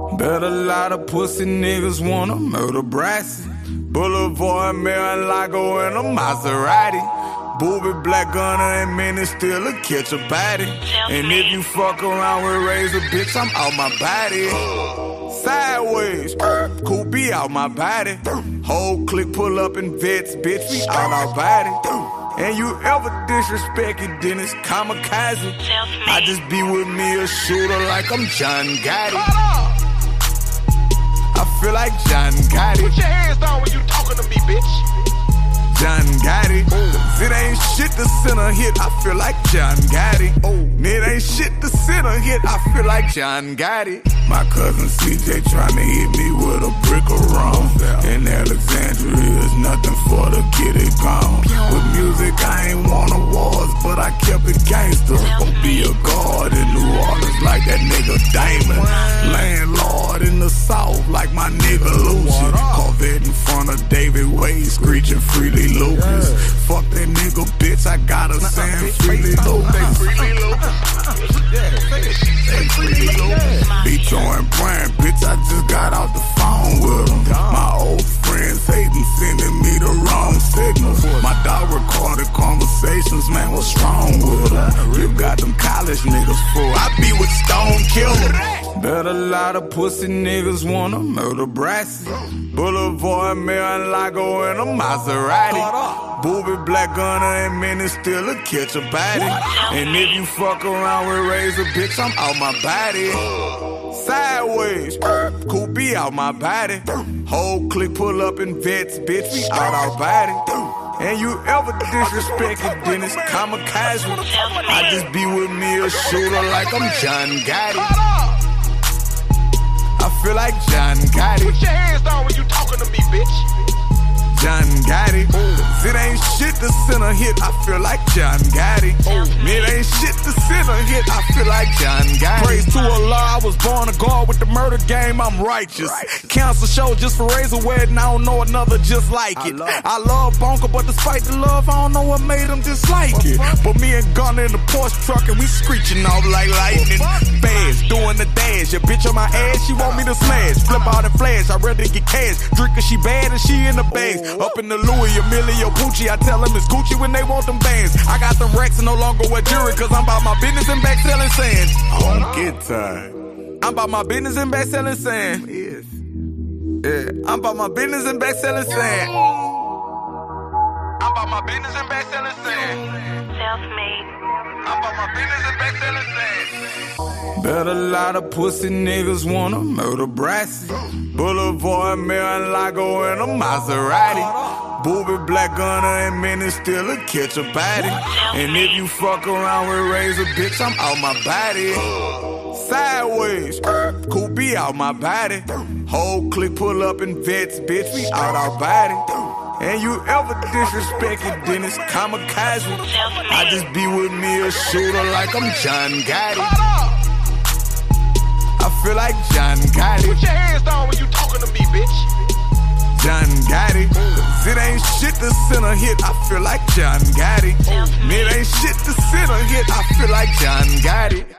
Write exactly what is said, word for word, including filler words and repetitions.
Bet a lot of pussy niggas wanna murder Brassy. Boulevard, Mar-a-Lago, and a Maserati. Booby, Black Gunner, and Minnie still a catch a body. And if you fuck around with Razor, bitch, I'm out my body. Sideways, cool be out my body. Whole clique pull up in vets, bitch, we out our body. And you ever disrespect it, then it's kamikaze. I just be with me a shooter like I'm John Gotti. I feel like John Gotti. Put your hands down when you talking to me, bitch. John Gotti. Cause it ain't shit to send a hit, I feel like John Gotti. And it ain't shit to send a hit, I feel like John Gotti. My cousin C J tryna hit me with a brick of rum. In Alexandria is nothing for the kid it gone. With music I ain't won awards, but I kept it gangster. Gon' be a guard in New Orleans like that nigga Damon. Landlord in the South like my nigga Lucian. Corvette in front of David Wade screeching Freely Lucas. Fuck that nigga bitch, I got a Sam Freely Lucas. Freely Lucas. Beat and brand, bitch, I just got off the phone with him. My old friends hating, sending me the wrong signals. My dog recorded conversations, man, what's wrong with him? You got them college niggas full, I be with Stone Killer. Bet a lot of pussy niggas wanna murder Brassy. Boulevard, Mar-a-Lago, and a Maserati. Booby, Black Gunner, and Minnie still a catch a body. And if you fuck around with Razor, bitch, I'm out my body. Sideways, cool be out my body. Whole clique pull up in vets, bitch, we out our body. And you ever disrespect it, then it's kamikaze. I just be with me a shooter like I'm John Gotti. I feel like John Gotti. Put your hands down when you talking to me, bitch. John Gotti. Cause it ain't shit to send a hit, I feel like John Gotti. It ain't shit to send a hit, I feel like John Gotti. Praise to Allah, I was born a guard with the murder game, I'm righteous. Cancel show just for Razor Wedding, I don't know another just like it. I love Bonker, but despite the love, I don't know what made him dislike it. But me and Gunner in the Porsche truck and we screeching off like lightning. Fast, doing the dash, your bitch on my ass, she want me to smash. Flip out and flash, I'd rather get cash. Drink cause she bad and she in the bags. Up in the Louis, Emilio Pucci, I tell them it's Gucci when they want them bands. I got them racks and no longer wear jewelry, cause I'm about my business and back selling sand. Don't get tired. I'm about my business and back selling sand. Yes. Yeah, I'm about my business and back selling sand. I'm about my business and back selling sand. Self-made. I'm about my business and back selling sand. Bet a lot of pussy niggas wanna murder Brassy. Boulevard, Mar-a-Lago, and a Maserati. Booby, Black Gunner, and Minnie still a catch a body. And if you fuck around with Razor, bitch, I'm out my body. Sideways, cool be out my body. Whole clique pull up in vets, bitch, we out our body. And you ever disrespect it, then it's kamikaze. I just be with me a shooter like I'm John Gotti. I feel like John Gotti. Put your hands down when you talking to me, bitch. John Gotti. Cause it ain't shit to send a hit, I feel like John Gotti. It ain't shit to send a hit, I feel like John Gotti.